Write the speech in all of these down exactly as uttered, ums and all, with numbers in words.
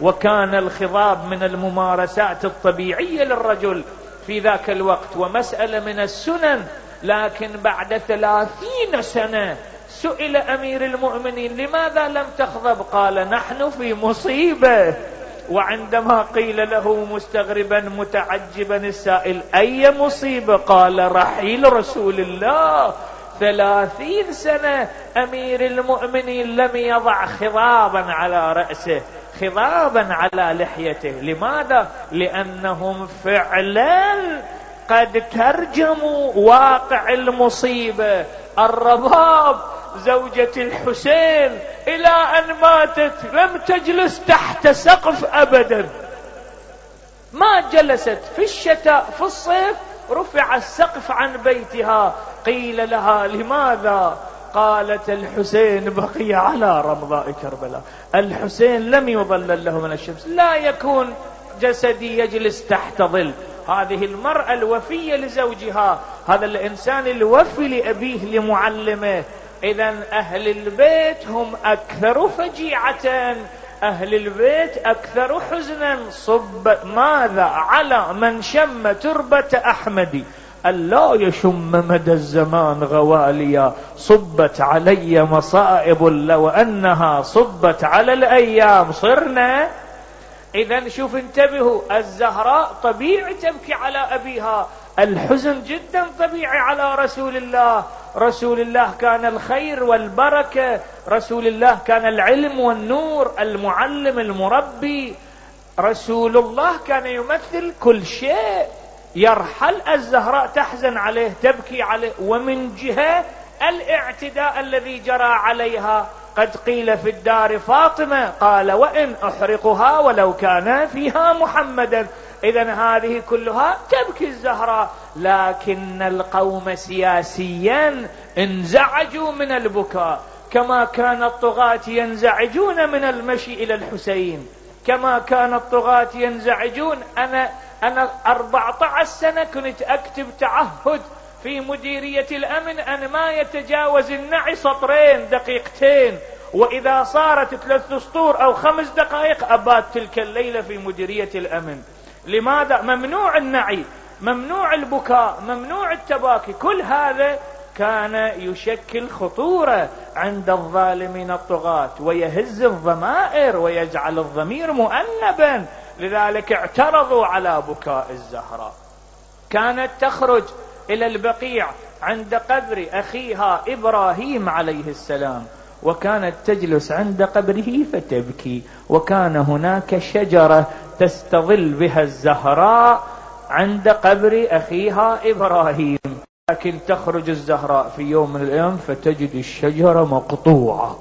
وكان الخضاب من الممارسات الطبيعية للرجل في ذاك الوقت ومسألة من السنن. لكن بعد ثلاثين سنة سئل أمير المؤمنين لماذا لم تخضب؟ قال نحن في مصيبة. وعندما قيل له مستغربا متعجبا السائل أي مصيبة؟ قال رحيل رسول الله. ثلاثين سنة أمير المؤمنين لم يضع خضابا على رأسه، خضابا على لحيته. لماذا؟ لأنهم فعلا قد ترجموا واقع المصيبة. الرباب زوجة الحسين إلى أن ماتت لم تجلس تحت سقف أبدا، ما جلست في الشتاء في الصيف رفع السقف عن بيتها. قيل لها لماذا؟ قالت الحسين بقي على رمضاء كربلاء، الحسين لم يظلل له من الشمس، لا يكون جسدي يجلس تحت ظل. هذه المرأة الوفية لزوجها، هذا الإنسان الوفي لأبيه لمعلمه. إذن أهل البيت هم أكثر فجيعة، أهل البيت أكثر حزنا. صب ماذا على من شم تربة أحمد ألا يشم مدى الزمان غواليا، صبت علي مصائب لو أنها صبت على الأيام صرنا. إذن شوف انتبهوا، الزهراء طبيعي تبكي على أبيها، الحزن جدا طبيعي على رسول الله. رسول الله كان الخير والبركة، رسول الله كان العلم والنور، المعلم المربي، رسول الله كان يمثل كل شيء. يرحل الزهراء تحزن عليه تبكي عليه. ومن جهة الاعتداء الذي جرى عليها، قد قيل في الدار فاطمة قال وإن أحرقها ولو كان فيها محمدا. إذن هذه كلها تبكي الزهراء. لكن القوم سياسيا انزعجوا من البكاء، كما كان الطغاة ينزعجون من المشي إلى الحسين، كما كان الطغاة ينزعجون. أنا أنا أربعة عشر سنة كنت أكتب تعهد في مديرية الأمن أن ما يتجاوز النعي سطرين دقيقتين، وإذا صارت ثلاث سطور أو خمس دقائق أبات تلك الليلة في مديرية الأمن. لماذا؟ ممنوع النعي، ممنوع البكاء، ممنوع التباكي. كل هذا كان يشكل خطورة عند الظالمين الطغاة، ويهز الضمائر ويجعل الضمير مؤنبا. لذلك اعترضوا على بكاء الزهراء. كانت تخرج إلى البقيع عند قبر أخيها إبراهيم عليه السلام، وكانت تجلس عند قبره فتبكي. وكان هناك شجرة تستظل بها الزهراء عند قبر أخيها إبراهيم. لكن تخرج الزهراء في يوم من الأيام فتجد الشجرة مقطوعة،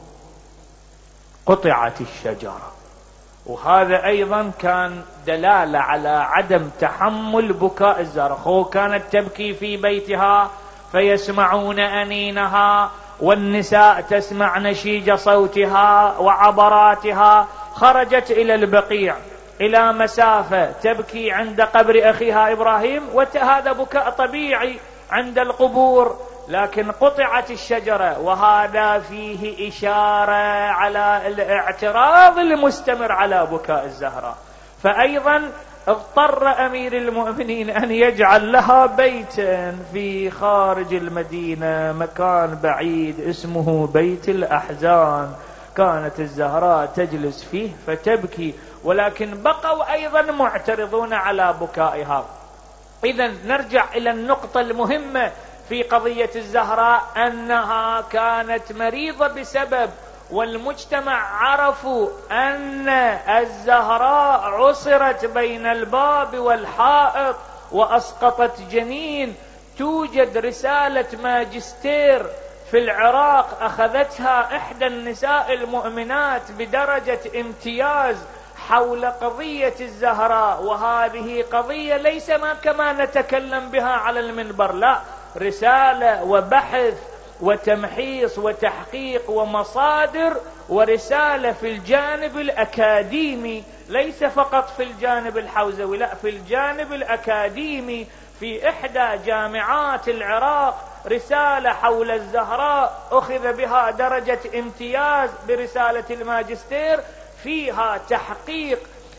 قطعت الشجرة. وهذا أيضا كان دلالة على عدم تحمل بكاء الزهراء. كانت تبكي في بيتها فيسمعون أنينها، والنساء تسمع نشيج صوتها وعبراتها. خرجت إلى البقيع إلى مسافة تبكي عند قبر أخيها إبراهيم، وهذا بكاء طبيعي عند القبور. لكن قطعت الشجرة، وهذا فيه إشارة على الاعتراض المستمر على بكاء الزهراء. فأيضا اضطر أمير المؤمنين أن يجعل لها بيتا في خارج المدينة، مكان بعيد اسمه بيت الأحزان. كانت الزهراء تجلس فيه فتبكي، ولكن بقوا أيضا معترضون على بكائها. إذن نرجع إلى النقطة المهمة في قضية الزهراء، أنها كانت مريضة بسبب، والمجتمع عرفوا أن الزهراء عصرت بين الباب والحائط وأسقطت جنين. توجد رسالة ماجستير في العراق أخذتها إحدى النساء المؤمنات بدرجة امتياز حول قضية الزهراء، وهذه قضية ليس ما كما نتكلم بها على المنبر، لا، رسالة وبحث وتمحيص وتحقيق ومصادر، ورسالة في الجانب الأكاديمي، ليس فقط في الجانب الحوزوي، لا، في الجانب الأكاديمي في إحدى جامعات العراق، رسالة حول الزهراء أخذ بها درجة امتياز برسالة الماجستير فيها تحقيق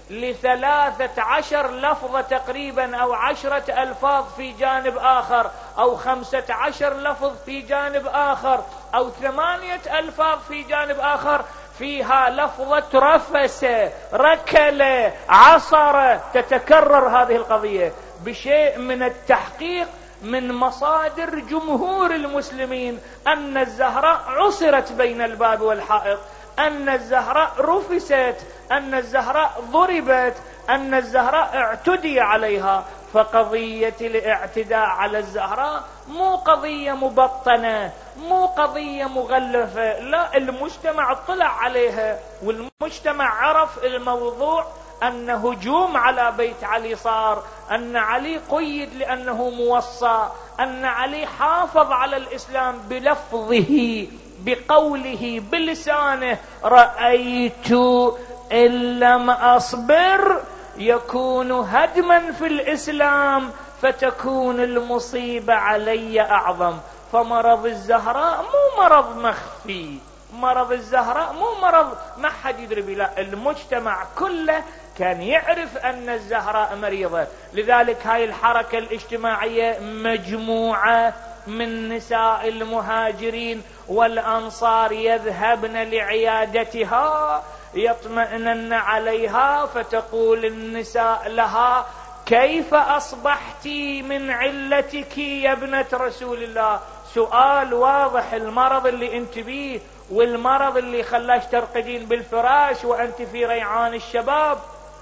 لثلاثة عشر لفظة تقريبا، أو عشرة ألفاظ في جانب آخر، أو خمسة عشر لفظ في جانب آخر، أو ثمانية ألفاظ في جانب آخر، فيها لفظة رفس، ركل، عصر، تتكرر هذه القضية بشيء من التحقيق من مصادر جمهور المسلمين أن الزهراء عصرت بين الباب والحائط، أن الزهراء رفست، أن الزهراء ضربت، أن الزهراء اعتدي عليها. فقضية الاعتداء على الزهراء مو قضية مبطنة، مو قضية مغلفة، لا، المجتمع اطلع عليها، والمجتمع عرف الموضوع أن هجوم على بيت علي صار، أن علي قيد لأنه موصى، أن علي حافظ على الإسلام بلفظه، بقوله، بلسانه: رأيت إن لم أصبر يكون هدما في الإسلام فتكون المصيبة علي أعظم. فمرض الزهراء مو مرض مخفي، مرض الزهراء مو مرض ما حد يدري به، لا، المجتمع كله كان يعرف أن الزهراء مريضة. لذلك هاي الحركة الاجتماعية مجموعة من نساء المهاجرين والأنصار يذهبن لعيادتها، يطمئنن عليها، فتقول النساء لها: كيف أصبحت من علتك يا ابنة رسول الله؟ سؤال واضح. المرض اللي انت بيه والمرض اللي خلاش ترقدين بالفراش وأنت في ريعان الشباب،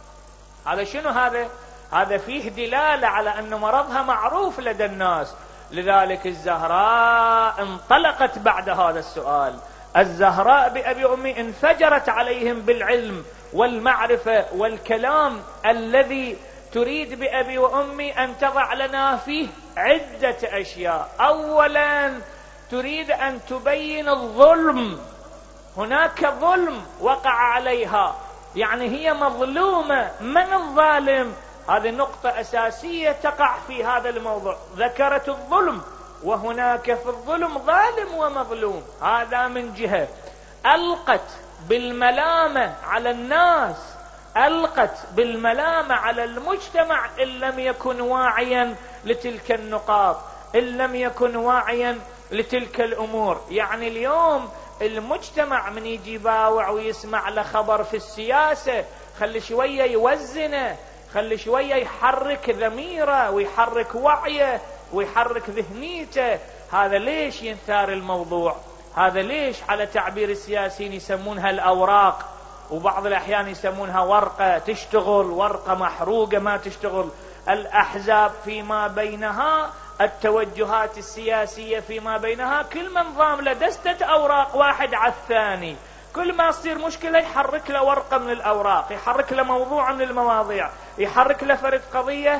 هذا شنو؟ هذا هذا فيه دلالة على أن مرضها معروف لدى الناس. لذلك الزهراء انطلقت بعد هذا السؤال. الزهراء بأبي أمي انفجرت عليهم بالعلم والمعرفة والكلام الذي تريد بأبي وأمي أن تضع لنا فيه عدة أشياء. أولا تريد أن تبين الظلم، هناك ظلم وقع عليها، يعني هي مظلومة. من الظالم؟ هذه نقطة أساسية تقع في هذا الموضوع. ذكرت الظلم، وهناك في الظلم ظالم ومظلوم، هذا من جهة. ألقت بالملامة على الناس، ألقت بالملامة على المجتمع إن لم يكن واعيا لتلك النقاط، إن لم يكن واعيا لتلك الأمور. يعني اليوم المجتمع من يجي باوع ويسمع له خبر في السياسة، خلي شوية يوزنه، خلي شوية يحرك ضميره ويحرك وعيه ويحرك ذهنيته. هذا ليش ينثار الموضوع؟ هذا ليش على تعبير السياسيين يسمونها الأوراق، وبعض الأحيان يسمونها ورقة تشتغل، ورقة محروقة ما تشتغل. الأحزاب فيما بينها، التوجهات السياسية فيما بينها، كل من ضام له دستة أوراق واحد على الثاني، كل ما تصير مشكلة يحرك له ورقة من الأوراق، يحرك له موضوع من المواضيع، يحرك له فرد قضية،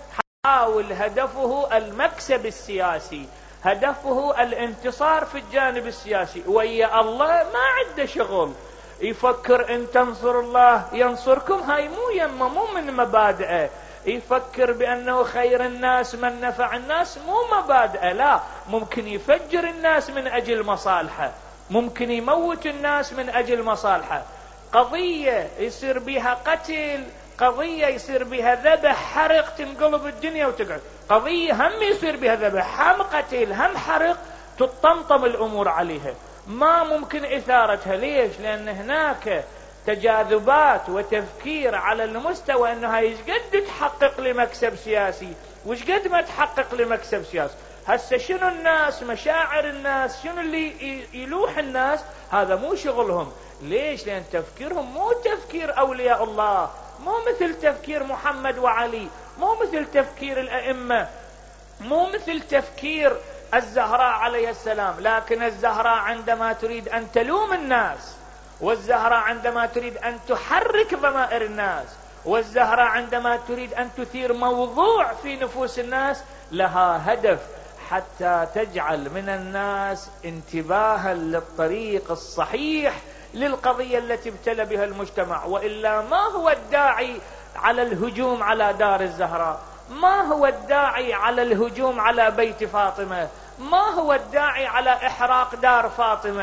حاول هدفه المكسب السياسي، هدفه الانتصار في الجانب السياسي. ويا الله ما عنده شغل، يفكر ان تنصر الله ينصركم، هاي مو يمه، مو من مبادئه. يفكر بأنه خير الناس من نفع الناس، مو مبادئه، لا، ممكن يفجر الناس من أجل مصالحه، ممكن يموت الناس من أجل مصالحه. قضية يصير بها قتل، قضية يصير بها ذبح، حرق، تنقلب الدنيا وتقعد. قضية هم يصير بها ذبح، هم قتل، هم حرق، تطمطم الأمور عليها، ما ممكن إثارتها. ليش؟ لأن هناك تجاذبات وتفكير على المستوى أنها يشقد تحقق لمكسب سياسي وشقد ما تحقق لمكسب سياسي. هسه شنو الناس، مشاعر الناس، شنو اللي يلوح الناس، هذا مو شغلهم. ليش؟ لأن تفكيرهم مو تفكير أولياء الله، مو مثل تفكير محمد وعلي، مو مثل تفكير الأئمة، مو مثل تفكير الزهراء عليه السلام. لكن الزهراء عندما تريد أن تلوم الناس، والزهراء عندما تريد أن تحرك ضمائر الناس، والزهراء عندما تريد أن تثير موضوع في نفوس الناس، لها هدف حتى تجعل من الناس انتباها للطريق الصحيح للقضية التي ابتلى بها المجتمع. وإلا ما هو الداعي على الهجوم على دار الزهراء؟ ما هو الداعي على الهجوم على بيت فاطمة؟ ما هو الداعي على إحراق دار فاطمة؟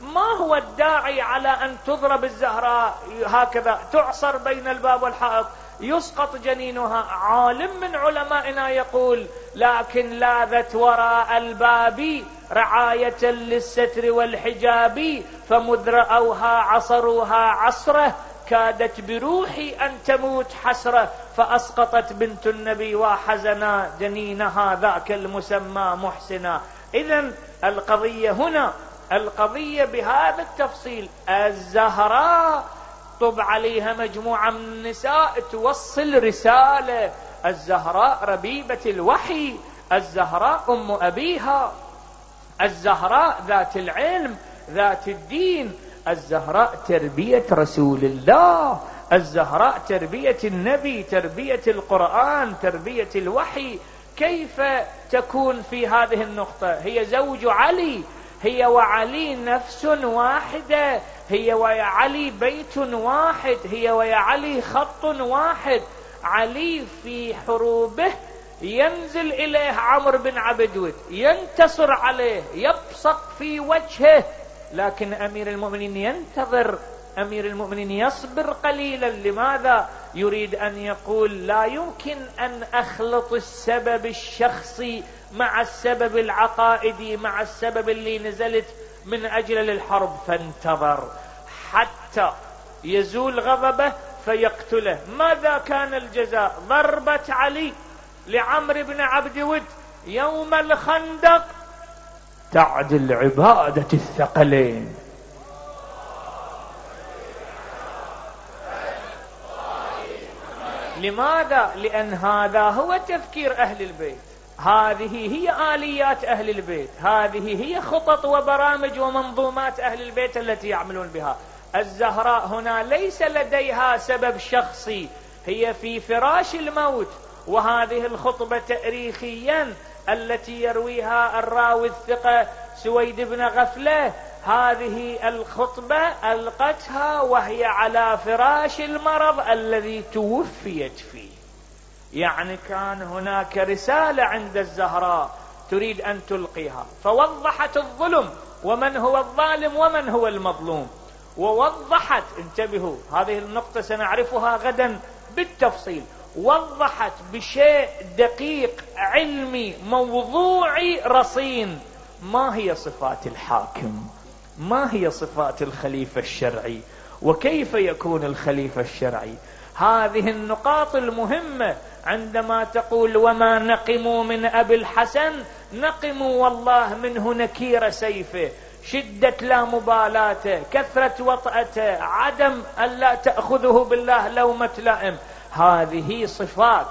ما هو الداعي على أن تضرب الزهراء هكذا تعصر بين الباب والحائط يسقط جنينها؟ عالم من علمائنا يقول: لكن لاذت وراء الباب رعاية للستر والحجاب، فمذ رأوها عصروها عصره، كادت بروحي أن تموت حسرة، فأسقطت بنت النبي وحزنا جنينها ذاك المسمى محسنا. إذن القضية هنا، القضية بهذا التفصيل. الزهراء طب عليها مجموعة من النساء توصل رسالة. الزهراء ربيبة الوحي، الزهراء أم أبيها، الزهراء ذات العلم ذات الدين، الزهراء تربية رسول الله، الزهراء تربية النبي، تربية القرآن، تربية الوحي. كيف تكون في هذه النقطة؟ هي زوج علي، هي وعلي نفس واحدة، هي ويا علي بيت واحد، هي ويا علي خط واحد. علي في حروبه ينزل إليه عمرو بن عبد، ينتصر عليه، يبصق في وجهه، لكن أمير المؤمنين ينتظر، أمير المؤمنين يصبر قليلا. لماذا؟ يريد أن يقول: لا يمكن أن أخلط السبب الشخصي مع السبب العقائدي، مع السبب اللي نزلت من أجل الحرب. فانتظر حتى يزول غضبه فيقتله. ماذا كان الجزاء؟ ضربة علي لعمرو بن عبد ود يوم الخندق تعدل عبادة الثقلين. لماذا؟ لأن هذا هو تفكير أهل البيت، هذه هي آليات أهل البيت، هذه هي خطط وبرامج ومنظومات أهل البيت التي يعملون بها. الزهراء هنا ليس لديها سبب شخصي، هي في فراش الموت. وهذه الخطبة تاريخيا التي يرويها الراوي الثقة سويد بن غفلة، هذه الخطبة ألقتها وهي على فراش المرض الذي توفيت فيه. يعني كان هناك رسالة عند الزهراء تريد أن تلقيها، فوضحت الظلم ومن هو الظالم ومن هو المظلوم، ووضحت، انتبهوا هذه النقطة سنعرفها غدا بالتفصيل، وضحت بشيء دقيق علمي موضوعي رصين ما هي صفات الحاكم، ما هي صفات الخليفة الشرعي، وكيف يكون الخليفة الشرعي. هذه النقاط المهمة عندما تقول: وما نقموا من أبي الحسن، نقموا والله منه نكير سيفه، شدة لا مبالاته، كثرة وطأته، عدم أن لا تأخذه بالله لومة لائم. هذه صفات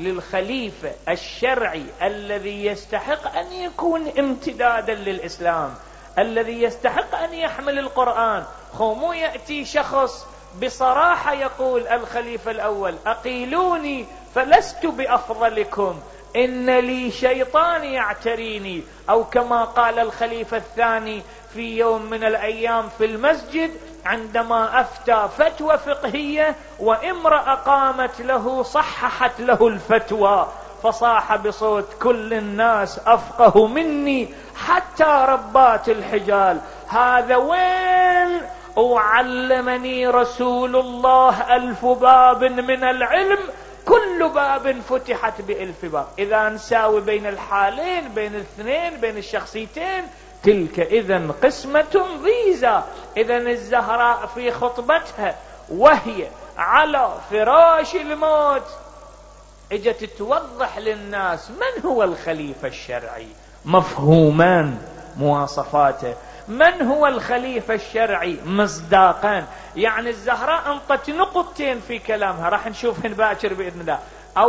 للخليفة الشرعي الذي يستحق أن يكون امتدادا للإسلام، الذي يستحق أن يحمل القرآن. خو يأتي شخص بصراحة يقول الخليفة الأول: أقيلوني فلست بأفضلكم، إن لي شيطان يعتريني، أو كما قال الخليفة الثاني في يوم من الأيام في المسجد عندما أفتى فتوى فقهية وامرأة قامت له صححت له الفتوى، فصاح بصوت: كل الناس أفقه مني حتى ربات الحجال. هذا وين؟ وعلمني رسول الله ألف باب من العلم، كل باب فتحت بألف باب. إذا نساوي بين الحالين، بين الاثنين، بين الشخصيتين، تلك إذن قسمة ضيزى. إذن الزهراء في خطبتها وهي على فراش الموت اجت توضح للناس من هو الخليفة الشرعي، مفهومان مواصفاته، من هو الخليفة الشرعي مصداقا. يعني الزهراء انطت نقطتين في كلامها راح نشوفهن باكر بإذن الله.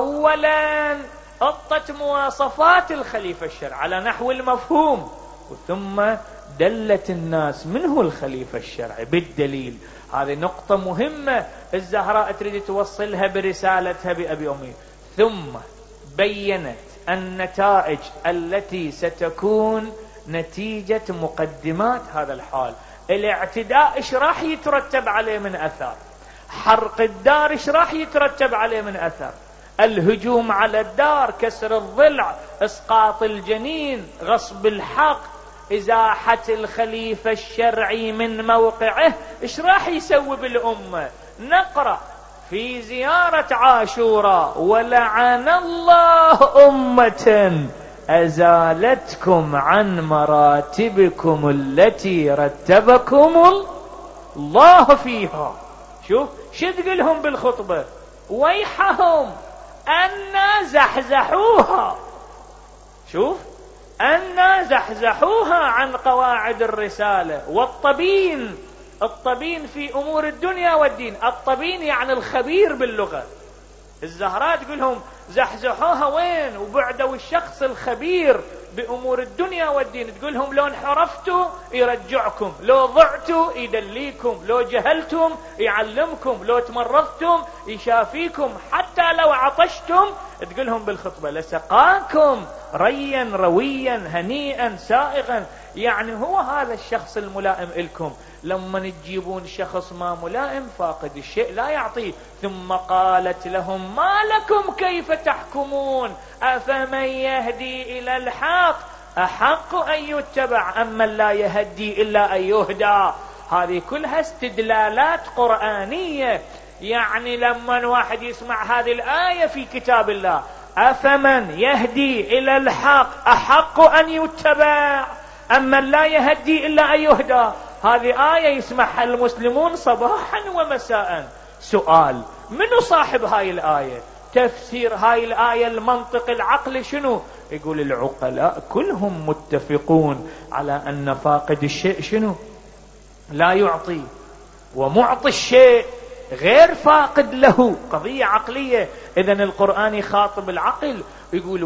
أولا انطت مواصفات الخليفة الشرعي على نحو المفهوم، ثم دلت الناس من هو الخليفة الشرعي بالدليل. هذه نقطة مهمة الزهراء تريد توصلها برسالتها بأبي أمي. ثم بينت النتائج التي ستكون نتيجة مقدمات هذا الحال. الاعتداء ايش راح يترتب عليه من أثر، حرق الدار ايش راح يترتب عليه من أثر، الهجوم على الدار، كسر الضلع، اسقاط الجنين، غصب الحق، إزاحة الخليفة الشرعي من موقعه، إيش راح يسوي بالأمة؟ نقرأ في زيارة عاشوراء: ولعن الله أمة أزالتكم عن مراتبكم التي رتبكم الله فيها. شوف شو تقولهم بالخطبة؟ ويحهم أن زحزحوها. شوف أن زحزحوها عن قواعد الرسالة. والطبين، الطبين في أمور الدنيا والدين، الطبين يعني الخبير باللغة. الزهراء تقولهم زحزحوها وين؟ وبعدوا الشخص الخبير بأمور الدنيا والدين، تقولهم لو انحرفتوا يرجعكم، لو ضعتوا يدليكم، لو جهلتم يعلمكم، لو تمرضتم يشافيكم، حتى لو عطشتم تقولهم بالخطبة لسقاكم ريا رويا هنيئا سائغا. يعني هو هذا الشخص الملائم لكم. لما تجيبون شخص ما ملائم فاقد الشيء لا يعطيه. ثم قالت لهم: ما لكم كيف تحكمون أفمن يهدي إلى الحق أحق أن يتبع أم من لا يهدي إلا أن يهدى. هذه كلها استدلالات قرآنية. يعني لما واحد يسمع هذه الآية في كتاب الله: أفمن يهدي إلى الحق أحق أن يتبع أم من لا يهدي إلا أن يهدى، هذه آية يسمعها المسلمون صباحا ومساء. سؤال: منو صاحب هاي الآية؟ تفسير هاي الآية المنطق العقل شنو؟ يقول العقلاء كلهم متفقون على أن فاقد الشيء شنو؟ لا يعطي، ومعطي الشيء غير فاقد له. قضية عقلية. إذن القرآن يخاطب العقل يقول: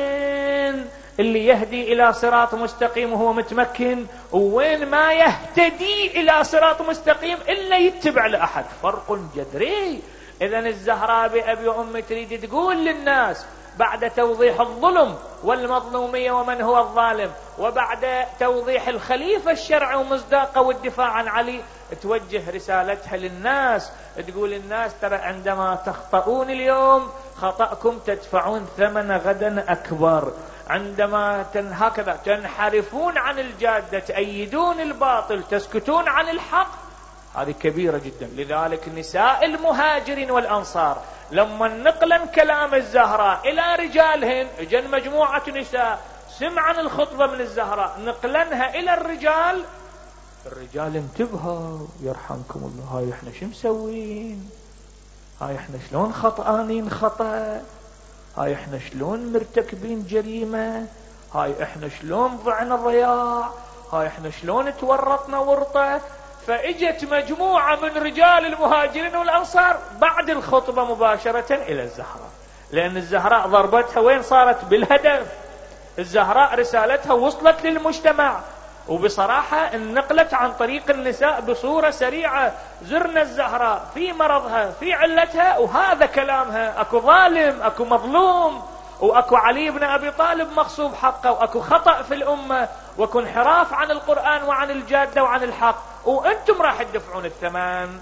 وين اللي يهدي إلى صراط مستقيم وهو متمكن، وين ما يهتدي إلى صراط مستقيم إلا يتبع لأحد. فرق جذري. إذن الزهراء بأبي وأمي تريد تقول للناس بعد توضيح الظلم والمظلومية ومن هو الظالم، وبعد توضيح الخليفة الشرعي ومصداقه والدفاع عن علي، توجه رسالتها للناس تقول: الناس ترى عندما تخطئون اليوم خطأكم تدفعون ثمن غدا أكبر. عندما هكذا تنحرفون عن الجادة، تأيدون الباطل، تسكتون عن الحق، هذه كبيرة جدا. لذلك نساء المهاجرين والأنصار لما نقلا كلام الزهراء إلى رجالهن، اجن مجموعة نساء سمعا الخطبة من الزهراء نقلنها إلى الرجال، الرجال انتبهوا يرحمكم الله، هاي احنا شو مسوين، هاي احنا شلون خطآنين خطأ، هاي احنا شلون مرتكبين جريمة، هاي احنا شلون ضعنا ضياع، هاي احنا شلون تورطنا ورطة. فاجت مجموعة من رجال المهاجرين والأنصار بعد الخطبة مباشرة إلى الزهراء، لأن الزهراء ضربتها وين صارت؟ بالهدف. الزهراء رسالتها وصلت للمجتمع، وبصراحة انقلت عن طريق النساء بصورة سريعة. زرنا الزهراء في مرضها في علتها، وهذا كلامها: اكو ظالم، اكو مظلوم، واكو علي بن ابي طالب مغصوب حقه، واكو خطأ في الامة، واكو انحراف عن القرآن وعن الجادة وعن الحق، وانتم راح تدفعون الثمن.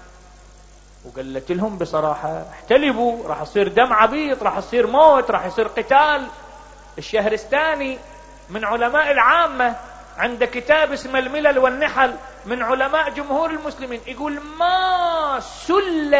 وقالت لهم بصراحة: احتلبوا، راح يصير دم عبيط، راح يصير موت، راح يصير قتال. الشهرستاني من علماء العامة عند كتاب اسمه الملل والنحل من علماء جمهور المسلمين، يقول: ما سل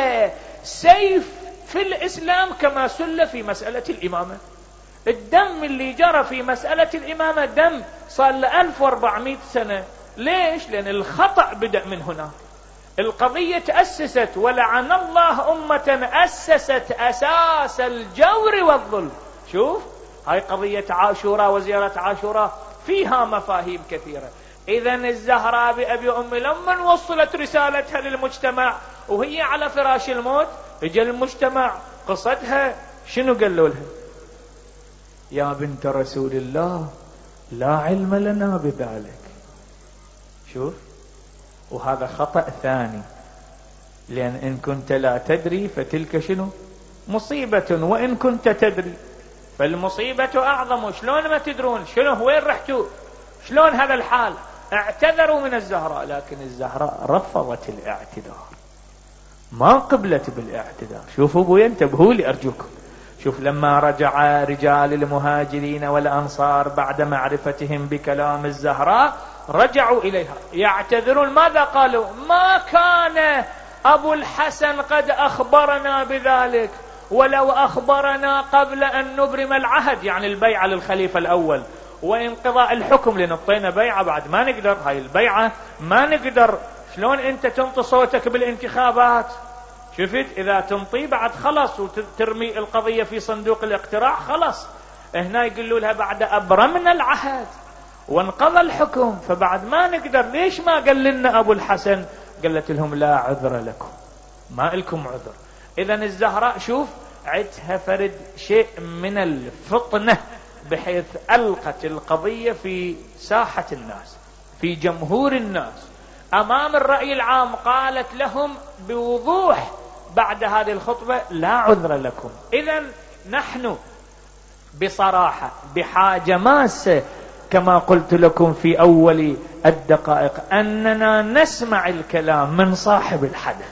سيف في الإسلام كما سل في مسألة الإمامة. الدم اللي جرى في مسألة الإمامة دم صار له ألف وأربعمائة سنة. ليش؟ لأن الخطأ بدأ من هنا. القضية تأسست، ولعن الله أمة أسست أساس الجور والظلم. شوف هاي قضية عاشوراء وزيارة عاشوراء فيها مفاهيم كثيرة. إذن الزهراء بأبي أمي لما وصلت رسالتها للمجتمع وهي على فراش الموت، اجى المجتمع قصتها شنو قالوا لها؟ يا بنت رسول الله لا علم لنا بذلك. شوف، وهذا خطأ ثاني، لأن إن كنت لا تدري فتلك شنو؟ مصيبة، وإن كنت تدري فالمصيبة أعظم. شلون ما تدرون؟ شنو وين رحتوا؟ شلون هذا الحال؟ اعتذروا من الزهراء، لكن الزهراء رفضت الاعتذار، ما قبلت بالاعتذار. شوفوا ابوي، انتبهوا لي ارجوكم. شوف لما رجع رجال المهاجرين والأنصار بعد معرفتهم بكلام الزهراء رجعوا إليها يعتذرون. ماذا قالوا؟ ما كان أبو الحسن قد أخبرنا بذلك، ولو أخبرنا قبل أن نبرم العهد، يعني البيعة للخليفة الأول وانقضاء الحكم، لنطينا بيعة بعد ما نقدر، هاي البيعة ما نقدر. شلون أنت تنطي صوتك بالانتخابات؟ شفت إذا تنطي بعد خلص وترمي القضية في صندوق الاقتراع خلص. هنا يقولوا لها بعد أبرمنا العهد وانقضى الحكم فبعد ما نقدر. ليش ما قال لنا أبو الحسن؟ قالت لهم لا عذر لكم، ما لكم عذر. إذن الزهراء شوف عدها فرد شيء من الفطنة، بحيث ألقت القضية في ساحة الناس، في جمهور الناس، أمام الرأي العام. قالت لهم بوضوح بعد هذه الخطبة لا عذر لكم. إذن نحن بصراحة بحاجة ماسة كما قلت لكم في أول الدقائق أننا نسمع الكلام من صاحب الحدث،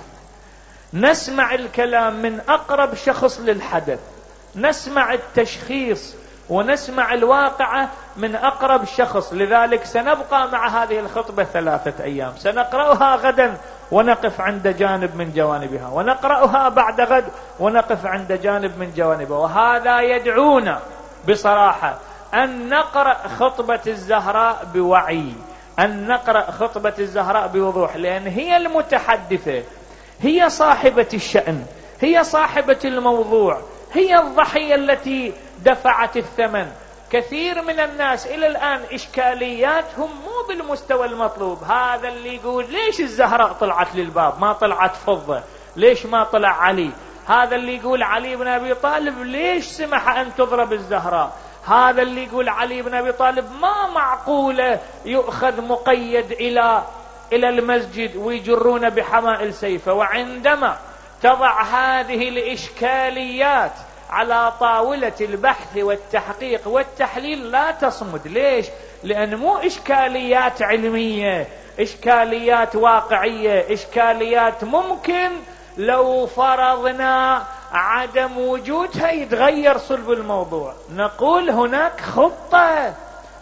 نسمع الكلام من أقرب شخص للحدث، نسمع التشخيص ونسمع الواقعة من أقرب شخص. لذلك سنبقى مع هذه الخطبة ثلاثة أيام، سنقرأها غدا ونقف عند جانب من جوانبها، ونقرأها بعد غد ونقف عند جانب من جوانبها. وهذا يدعونا بصراحة أن نقرأ خطبة الزهراء بوعي، أن نقرأ خطبة الزهراء بوضوح، لأن هي المتحدثة، هي صاحبة الشأن، هي صاحبة الموضوع، هي الضحية التي دفعت الثمن. كثير من الناس إلى الآن إشكالياتهم مو بالمستوى المطلوب. هذا اللي يقول ليش الزهراء طلعت للباب ما طلعت فضة، ليش ما طلع علي؟ هذا اللي يقول علي بن أبي طالب ليش سمح أن تضرب الزهراء؟ هذا اللي يقول علي بن أبي طالب ما معقولة يؤخذ مقيد إلى إلى المسجد ويجرون بحمائل سيفه. وعندما تضع هذه الإشكاليات على طاولة البحث والتحقيق والتحليل لا تصمد. ليش؟ لأن مو إشكاليات علمية، إشكاليات واقعية، إشكاليات ممكن لو فرضنا عدم وجودها يتغير صلب الموضوع. نقول هناك خطة،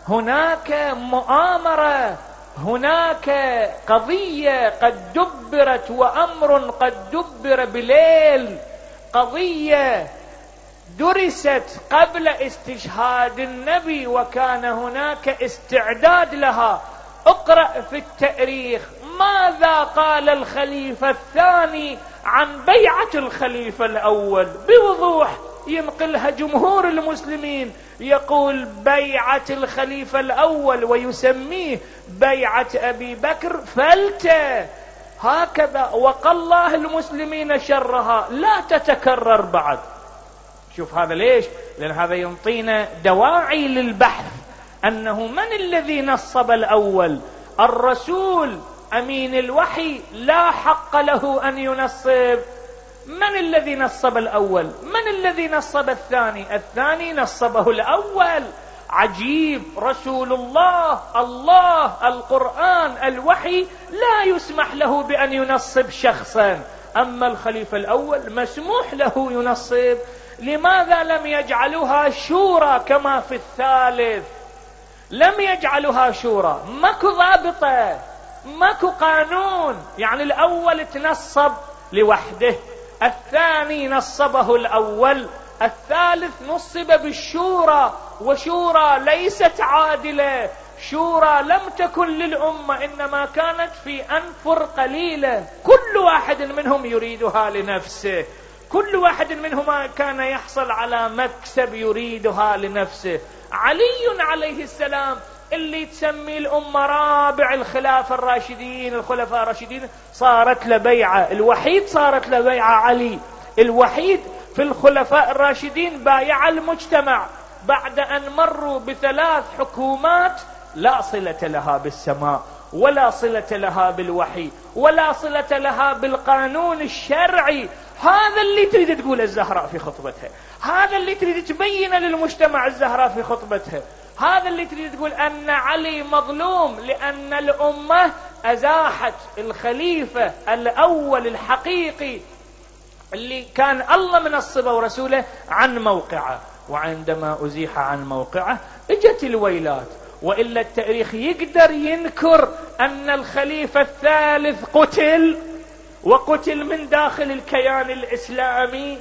هناك مؤامرة، هناك قضية قد دبرت وأمر قد دبر بليل، قضية درست قبل استشهاد النبي وكان هناك استعداد لها. اقرأ في التاريخ ماذا قال الخليفة الثاني عن بيعة الخليفة الأول بوضوح، ينقلها جمهور المسلمين، يقول بيعة الخليفة الأول ويسميه بيعة أبي بكر فلتة هكذا، وقال الله المسلمين شرها لا تتكرر بعد. شوف هذا ليش؟ لأن هذا ينطينا دواعي للبحث، أنه من الذي نصب الأول؟ الرسول أمين الوحي لا حق له أن ينصب. من الذي نصب الأول؟ من الذي نصب الثاني؟ الثاني نصبه الأول. عجيب، رسول الله، الله، القرآن، الوحي لا يسمح له بأن ينصب شخصا، أما الخليفة الأول مسموح له ينصب. لماذا لم يجعلوها شورى كما في الثالث؟ لم يجعلوها شورى، ماكو ضابطة، ماكو قانون. يعني الأول تنصب لوحده، الثاني نصبه الأول، الثالث نصب بالشورى، وشورى ليست عادلة، شورى لم تكن للأمة، إنما كانت في أنفر قليلة، كل واحد منهم يريدها لنفسه، كل واحد منهما كان يحصل على مكسب يريدها لنفسه. علي عليه السلام اللي تسمي الأمة رابع الخلافة الراشدين، الخلفاء الراشدين، صارت له بيعة، الوحيد صارت له بيعة علي، الوحيد في الخلفاء الراشدين بايع المجتمع بعد أن مروا بثلاث حكومات لا صلة لها بالسماء، ولا صلة لها بالوحي، ولا صلة لها بالقانون الشرعي. هذا اللي تريد تقول الزهراء في خطبتها، هذا اللي تريد تبين للمجتمع الزهراء في خطبتها، هذا اللي تريد تقول أن علي مظلوم لأن الأمة أزاحت الخليفة الأول الحقيقي اللي كان الله منصبه ورسوله عن موقعه. وعندما أزيح عن موقعه اجت الويلات، وإلا التاريخ يقدر ينكر أن الخليفة الثالث قتل، وقتل من داخل الكيان الإسلامي،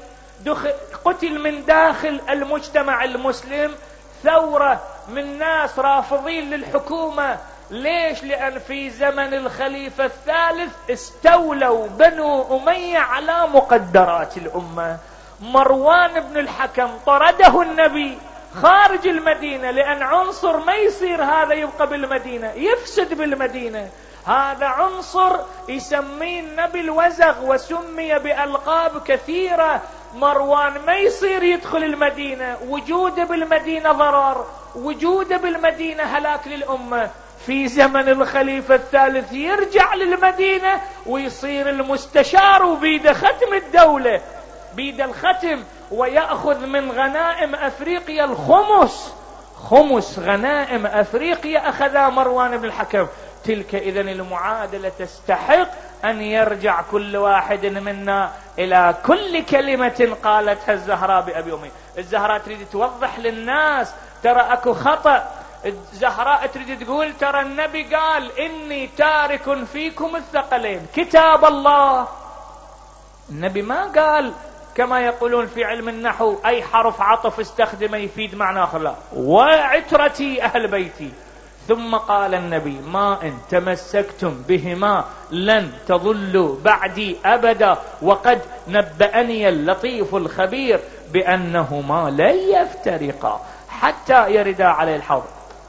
قتل من داخل المجتمع المسلم، ثورة من ناس رافضين للحكومة. ليش؟ لأن في زمن الخليفة الثالث استولوا بنو أمية على مقدرات الأمة. مروان بن الحكم طرده النبي خارج المدينة، لأن عنصر ما يصير هذا يبقى بالمدينة، يفسد بالمدينة. هذا عنصر يسميه النبي الوزغ، وسمي بألقاب كثيرة. مروان ما يصير يدخل المدينة، وجوده بالمدينة ضرر، وجوده بالمدينة هلاك للأمة. في زمن الخليفة الثالث يرجع للمدينة ويصير المستشار، وبيد ختم الدولة، بيد الختم، ويأخذ من غنائم أفريقيا الخمس، خمس غنائم أفريقيا أخذها مروان بن الحكم. تلك إذن المعادلة تستحق أن يرجع كل واحد منا إلى كل كلمة قالتها الزهراء بأبي أمي. الزهراء تريد توضح للناس ترى أكو خطأ. الزهراء تريد تقول ترى النبي قال إني تارك فيكم الثقلين، كتاب الله. النبي ما قال كما يقولون في علم النحو أي حرف عطف استخدمه يفيد معنى آخر، لا، وعترتي أهل بيتي. ثم قال النبي ما إن تمسكتم بهما لن تضلوا بعدي أبدا، وقد نبأني اللطيف الخبير بأنهما لن يفترقا حتى يردا عليه الحوض.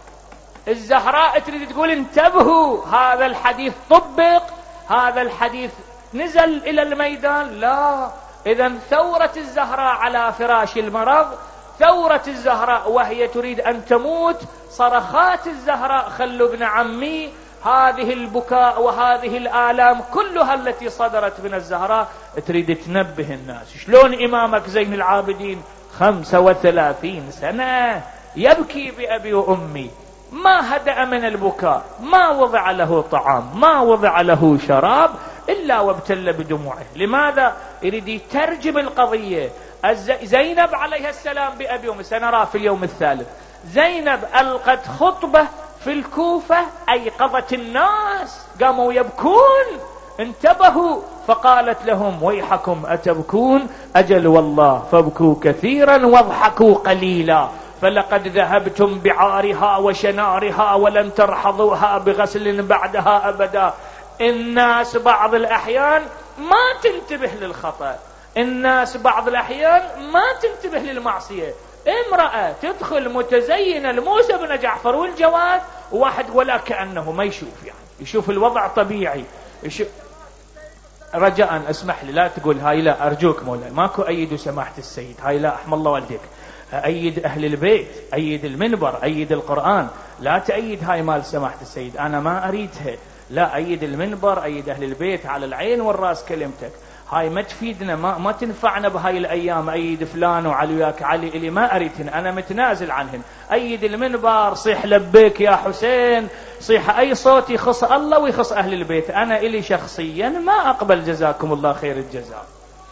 الزهراء تريد تقول انتبهوا، هذا الحديث طبق، هذا الحديث نزل إلى الميدان. لا، إذن ثورة الزهراء على فراش المرض، ثورة الزهراء وهي تريد أن تموت، صرخات الزهراء خلوا ابن عمي، هذه البكاء وهذه الآلام كلها التي صدرت من الزهراء تريد تنبه الناس. شلون إمامك زين العابدين خمسة وثلاثين سنة يبكي بأبي وأمي، ما هدأ من البكاء، ما وضع له طعام، ما وضع له شراب إلا وابتل بدموعه. لماذا؟ يريد يترجم القضية. زينب عليها السلام بأبي أمي، سنرى في اليوم الثالث. زينب ألقت خطبة في الكوفة أيقظت الناس، قاموا يبكون، انتبهوا، فقالت لهم ويحكم أتبكون؟ أجل والله فابكوا كثيرا واضحكوا قليلا، فلقد ذهبتم بعارها وشنارها ولن ترحضوها بغسل بعدها أبدا. الناس بعض الأحيان ما تنتبه للخطأ، الناس بعض الأحيان ما تنتبه للمعصية. امرأة تدخل متزينة لموسى بن جعفر والجواد، واحد ولا كأنه ما يشوف، يعني يشوف الوضع طبيعي. يشوف. رجاء اسمح لي لا تقول هاي، لا أرجوك مولاي، ماكو أيد سماحة السيد، هاي لا، أحمد الله والديك، أيد أهل البيت، أيد المنبر، أيد القرآن، لا تأيد هاي مال سماحة السيد، أنا ما أريدها، لا، أيد المنبر، أيد أهل البيت، على العين والرأس كلمتك، هاي ما تفيدنا، ما, ما تنفعنا بهاي الأيام. أيد فلان وعلي وياك علي، إلي ما أريدهن، أنا متنازل عنهن. أيد المنبر، صيح لبيك يا حسين، صيح أي صوت يخص الله ويخص أهل البيت، أنا إلي شخصيا ما أقبل، جزاكم الله خير الجزاء.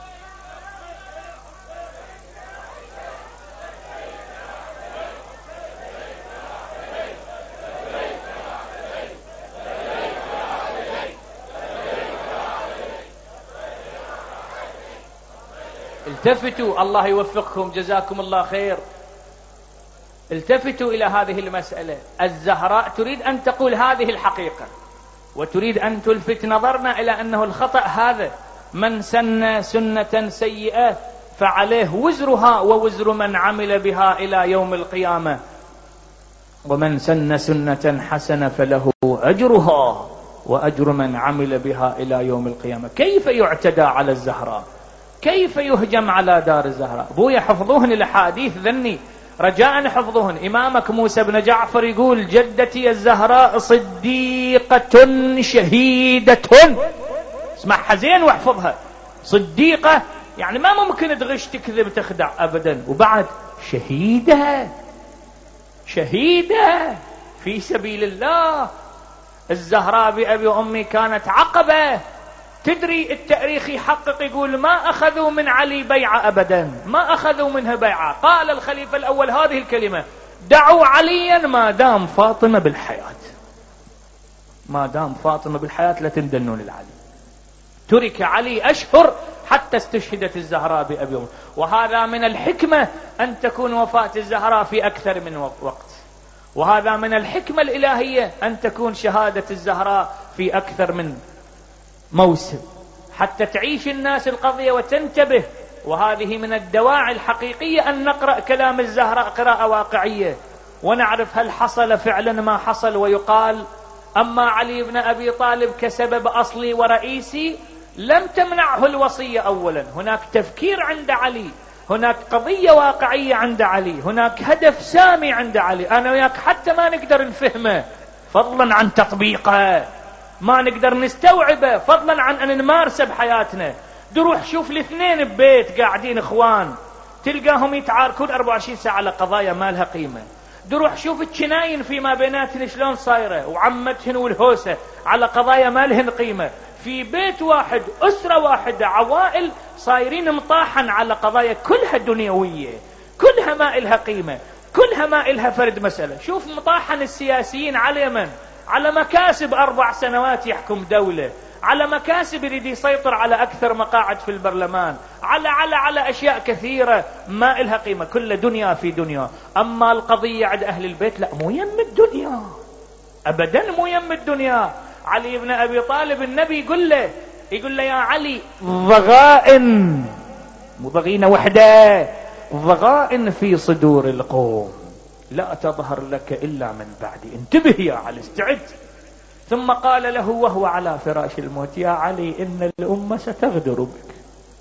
التفتوا، الله يوفقكم، جزاكم الله خير. التفتوا إلى هذه المسألة. الزهراء تريد أن تقول هذه الحقيقة، وتريد أن تلفت نظرنا إلى أنه الخطأ هذا. من سن سنة سيئة فعليه وزرها ووزر من عمل بها إلى يوم القيامة، ومن سن سنة حسنة فله أجرها وأجر من عمل بها إلى يوم القيامة. كيف يعتدى على الزهراء؟ كيف يهجم على دار الزهراء؟ بويا حفظوهن الأحاديث ذني، رجاء حفظوهن. إمامك موسى بن جعفر يقول جدتي الزهراء صديقة شهيدة، اسمعها زين واحفظها، صديقة يعني ما ممكن تغش تكذب تخدع أبدا، وبعد شهيدة، شهيدة في سبيل الله. الزهراء بأبي أمي كانت عقبة. تدري التاريخ يحقق يقول ما أخذوا من علي بيعة أبدا، ما أخذوا منها بيعة. قال الخليفة الأول هذه الكلمة دعوا عليا ما دام فاطمة بالحياة، ما دام فاطمة بالحياة لا تندنون العلي. ترك علي أشهر حتى استشهدت الزهراء بأبي أمه. وهذا من الحكمة أن تكون وفاة الزهراء في أكثر من وقت، وهذا من الحكمة الإلهية أن تكون شهادة الزهراء في أكثر من موسم حتى تعيش الناس القضية وتنتبه. وهذه من الدواعي الحقيقية أن نقرأ كلام الزهراء قراءة واقعية ونعرف هل حصل فعلا ما حصل. ويقال أما علي بن أبي طالب كسبب أصلي ورئيسي لم تمنعه الوصية. أولا هناك تفكير عند علي، هناك قضية واقعية عند علي، هناك هدف سامي عند علي أنا وياك حتى ما نقدر نفهمه فضلا عن تطبيقه، ما نقدر نستوعبه فضلا عن أن نمارسه بحياتنا. دروح شوف الاثنين ببيت قاعدين اخوان تلقاهم يتعاركون أربعة وعشرين ساعة على قضايا ما لها قيمة. دروح شوف الجناين فيما بيناتهن شلون صايرة وعمتهن والهوسة على قضايا ما لهن قيمة. في بيت واحد أسرة واحدة عوائل صايرين مطاحا على قضايا كلها دنيوية، كلها ما إلها قيمة، كلها ما إلها فرد مسألة. شوف مطاحا السياسيين على من؟ على مكاسب أربع سنوات يحكم دولة، على مكاسب يريد يسيطر على أكثر مقاعد في البرلمان، على على على أشياء كثيرة ما إلها قيمة، كل دنيا في دنيا. أما القضية عند أهل البيت لا، مو يم الدنيا أبدا، مو يم الدنيا. علي بن أبي طالب النبي يقول له يقول له يا علي ضغائن، مو ضغينة وحدة، ضغائن في صدور القوم لا تظهر لك إلا من بعدي، انتبه يا علي استعد. ثم قال له وهو على فراش الموت يا علي إن الأمة ستغدر بك.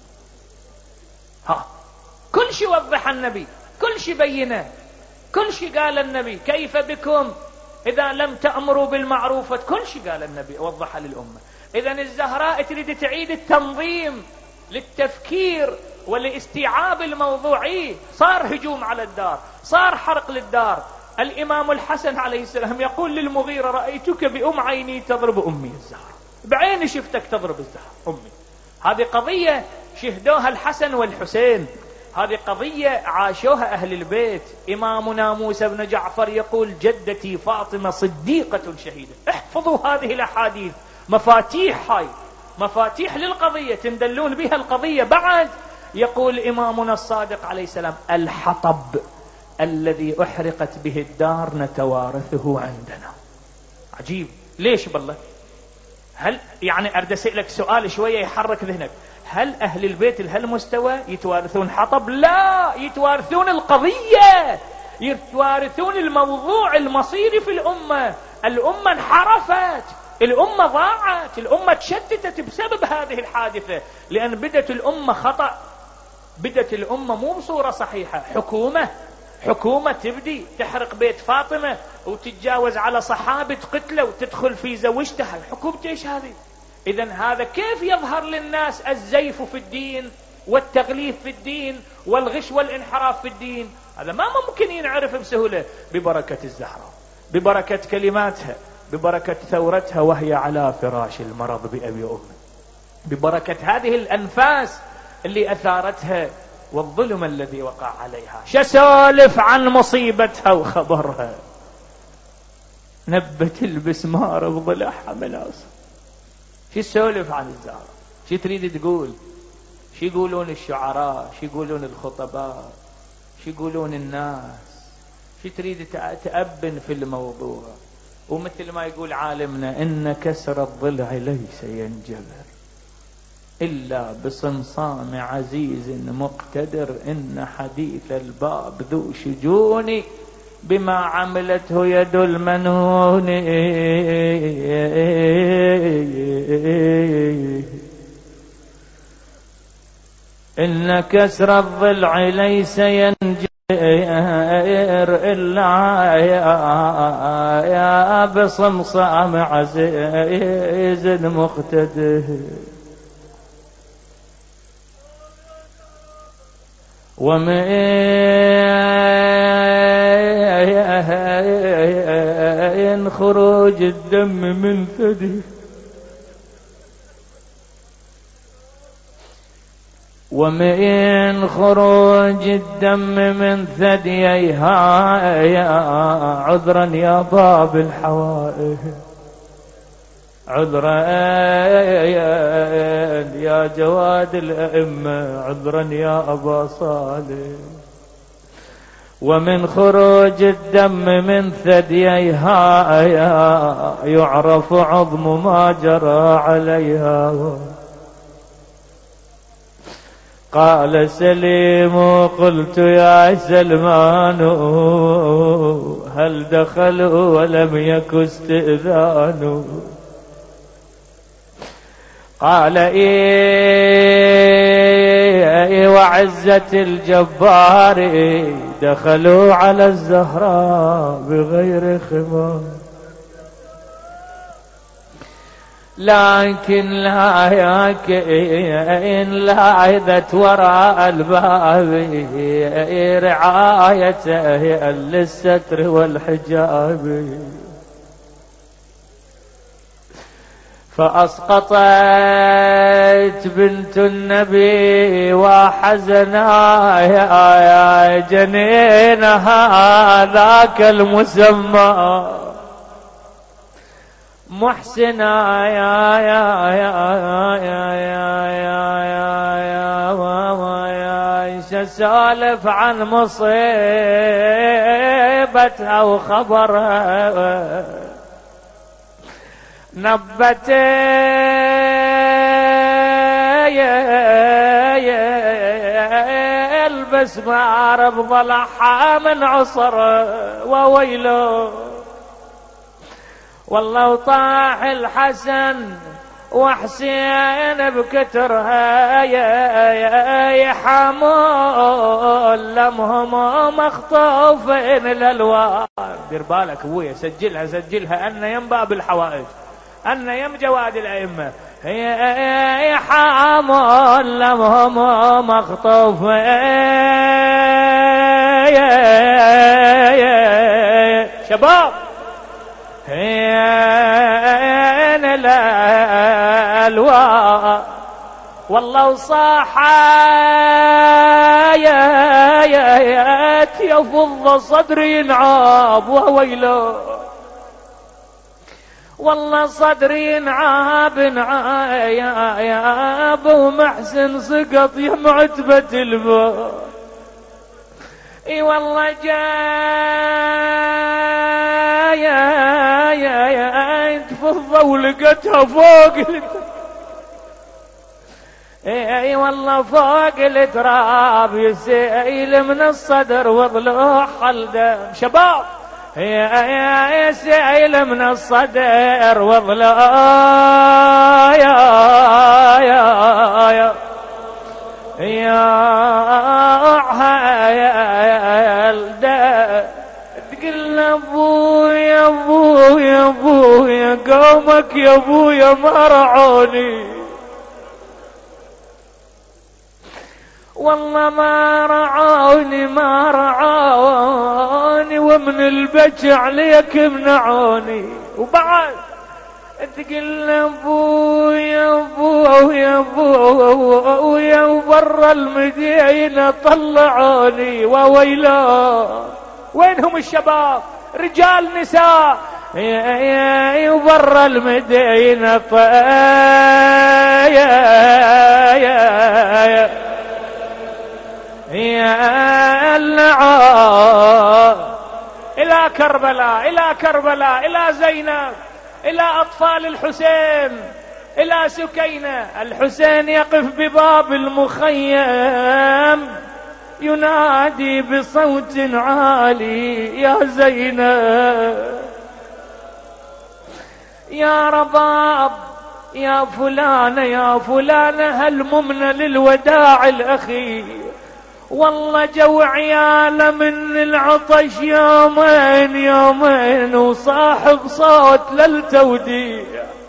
ها كل شيء وضح النبي، كل شيء بينه، كل شيء قال النبي. كيف بكم إذا لم تأمروا بالمعروف؟ كل شيء قال النبي وضح للأمة. إذن الزهراء تريد تعيد التنظيم للتفكير ولاستيعاب الموضوعي. صار هجوم على الدار، صار حرق للدار. الإمام الحسن عليه السلام يقول للمغيرة رأيتك بأم عيني تضرب أمي الزهراء، بعيني شفتك تضرب الزهراء أمي. هذه قضية شهدوها الحسن والحسين، هذه قضية عاشوها أهل البيت. إمامنا موسى بن جعفر يقول جدتي فاطمة صديقة شهيدة. احفظوا هذه الأحاديث، مفاتيح، هاي مفاتيح للقضية تندلون بها القضية. بعد يقول إمامنا الصادق عليه السلام الحطب الذي أحرقت به الدار نتوارثه عندنا. عجيب، ليش بالله؟ هل يعني أريد أسألك سؤال شوية يحرك ذهنك، هل أهل البيت لهالمستوى يتوارثون حطب؟ لا، يتوارثون القضية، يتوارثون الموضوع المصيري في الأمة. الأمة انحرفت، الأمة ضاعت، الأمة تشتتت بسبب هذه الحادثة، لأن بدت الأمة خطأ، بدت الأمة مو بصورة صحيحة. حكومة حكومة تبدي تحرق بيت فاطمة وتتجاوز على صحابة قتله وتدخل في زوجتها، حكومة ايش هذه؟ إذن هذا كيف يظهر للناس الزيف في الدين والتغليف في الدين والغش والانحراف في الدين؟ هذا ما ممكن ينعرف بسهولة. ببركة الزهراء، ببركة كلماتها، ببركة ثورتها وهي على فراش المرض بأبي أمه، ببركة هذه الأنفاس اللي أثارتها والظلم الذي وقع عليها. شسولف عن مصيبتها وخبرها، نبت البسمار بضلعها مناص. شو سولف عن الزهراء؟ شو تريد تقول؟ شو يقولون الشعراء؟ شو يقولون الخطباء؟ شو يقولون الناس؟ شو تريد تأبن في الموضوع؟ ومثل ما يقول عالمنا إن كسر الضلع ليس ينجبر إلا بصمصام عزيز مقتدر، إن حديث الباب ذو شجون بما عملته يد المنون. إن كسر الضلع ليس ينجبر إلا يا بصمصام عزيز مقتدر. ومن خروج الدم من ثدي ومن خروج الدم من ثدييها عذرا يا باب الحوائج، عذرا يا جواد الأئمة، عذرا يا أبا صالح. ومن خروج الدم من ثدييها يعرف عظم ما جرى عليها. قال سليم قلت يا سلمان هل دخلوا ولم يك استئذان؟ قال إيه وعزة الجبار دخلوا على الزهراء بغير خمار، لكن لا يكن لاعذت وراء الباب رعايته للستر والحجاب. فأسقطت بنت النبي وحزنا يا جنينها ذاك المسمى محسنا يا يا يا يا يا يا يا يا سالف عن مصيبتها وخبرها. نبت البس ما رب ضلعها من عصر وويله، والله طاح الحسن وحسين بكترها يا حمول لمهم مخطوفين الالوان. دير بالك ابويا، سجلها سجلها ان ينبأ بالحوائج، ان يم جواد الائمه يا حمول لمهم مخطوفين شباب هين الألواء. والله صاحايات يفض صدري ينعاب وويله، والله صدري ينعاب نعاب ومحسن سقط يا معتبة الماء. اي والله جاي يا يا يا تفضى ولقتها فوق اي والله فوق التراب يسيل من الصدر وضلوع حلدم. شباب يا يسيل من الصدر وضلوع يا يا يا يا الدا تقول ابويا ابويا ابويا قومك يا ابويا ما رعوني، والله ما رعوني ما رعوني ومن البكي عليك منعوني. وبعد تقول ابويا ابويا ابويا وبرا المدينة طلعوني وويلا. وينهم الشباب رجال نساء يا وبرا المدينة طيا يا يا يا اللعاب الى كربلاء الى كربلاء الى زينب الى اطفال الحسين الى سكينة. الحسين يقف بباب المخيم ينادي بصوت عالي يا زينب يا رباب يا فلانة يا فلانة هل ممنة للوداع الأخير، والله جو عياله من العطش يومين يومين وصاحب صوت للتوديع.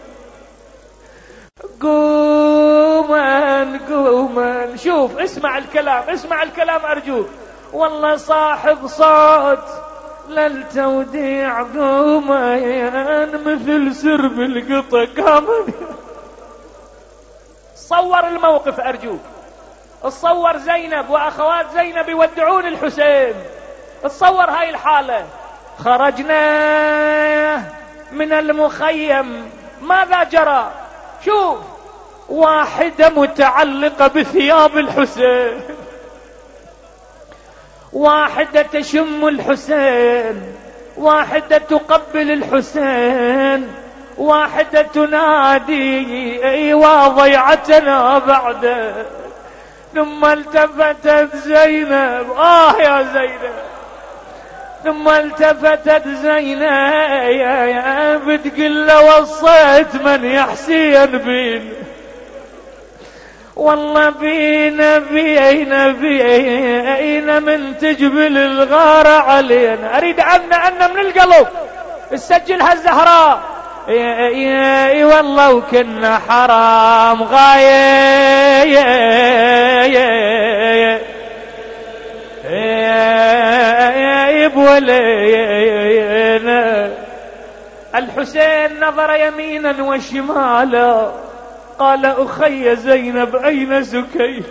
قوما قوما شوف اسمع الكلام اسمع الكلام أرجوك، والله صاحب صوت للتوديع قوما مثل سرب القطة قاما. صور الموقف أرجوك، تصور زينب وأخوات زينب يودعون الحسين، تصور هاي الحالة. خرجنا من المخيم، ماذا جرى؟ شوف، واحدة متعلقة بثياب الحسين، واحدة تشم الحسين، واحدة تقبل الحسين، واحدة تنادي ايوا ضيعتنا بعد. ثم التفتت زينب، آه يا زينب، ثم التفتت زينب بتقول له وصيت من يا حسين بين، والله بينا بينا بينا من تجبل الغارة علينا. أريد عنا عنا من القلب تسجلها الزهراء. اي والله وكنا حرام غايب ولينا. الحسين نظر يمينا وشمالا، قال أخي زينب أين سكين؟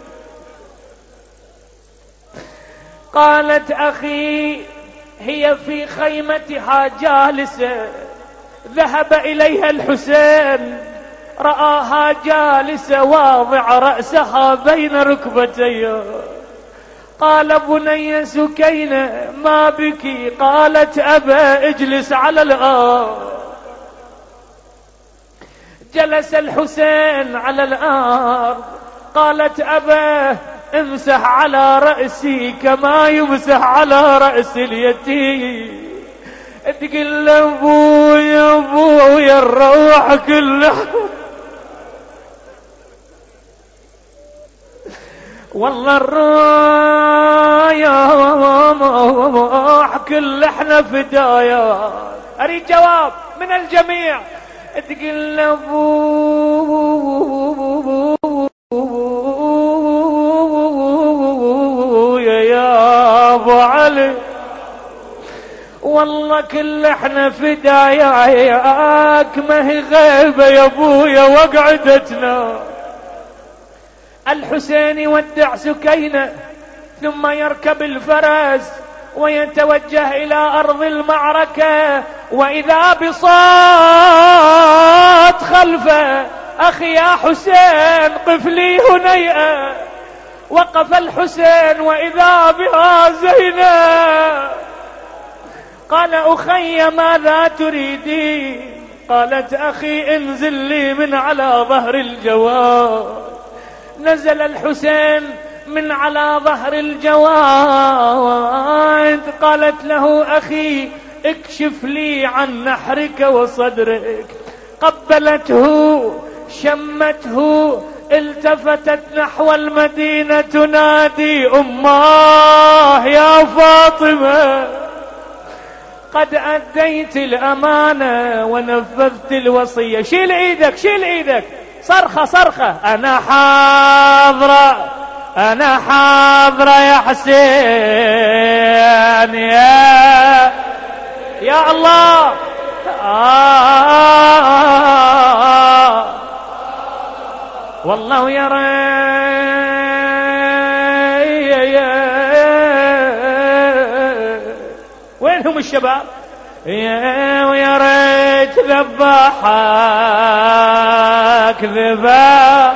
قالت أخي هي في خيمتها جالسة، ذهب إليها الحسين رآها جالسة واضع رأسها بين ركبتيها. قال بني سكينة ما بك؟ قالت أبا اجلس على الأرض. جلس الحسين على الأرض. قالت أبا امسح على رأسي كما يمسح على رأس اليتيم. تقول له ابويا ابويا الروح كله، والله الروح كل احنا فدايا. اريد جواب من الجميع. تقول له ابويا يا ابو علي، والله كل احنا فداياك، ما هي غيبة يا ابويا وقعدتنا. الحسين يودع سكينة ثم يركب الفرس ويتوجه إلى أرض المعركة، وإذا بصوت خلفه أخي يا حسين قف لي هنيئة. وقف الحسين وإذا بها زينب. قال أخي ماذا تريدين؟ قالت أخي انزل لي من على ظهر الجواد. نزل الحسين من على ظهر الجواد. قالت له أخي اكشف لي عن نحرك وصدرك. قبلته شمته، التفتت نحو المدينة تنادي أماه يا فاطمة قد أديت الأمانة ونفذت الوصية. شيل ايدك شيل ايدك، صرخة صرخة، أنا حاضرة أنا حاضرة يا حسين يا يا الله. آه والله يا ري. وينهم الشباب؟ يا ويا ريت ذبحك ذبح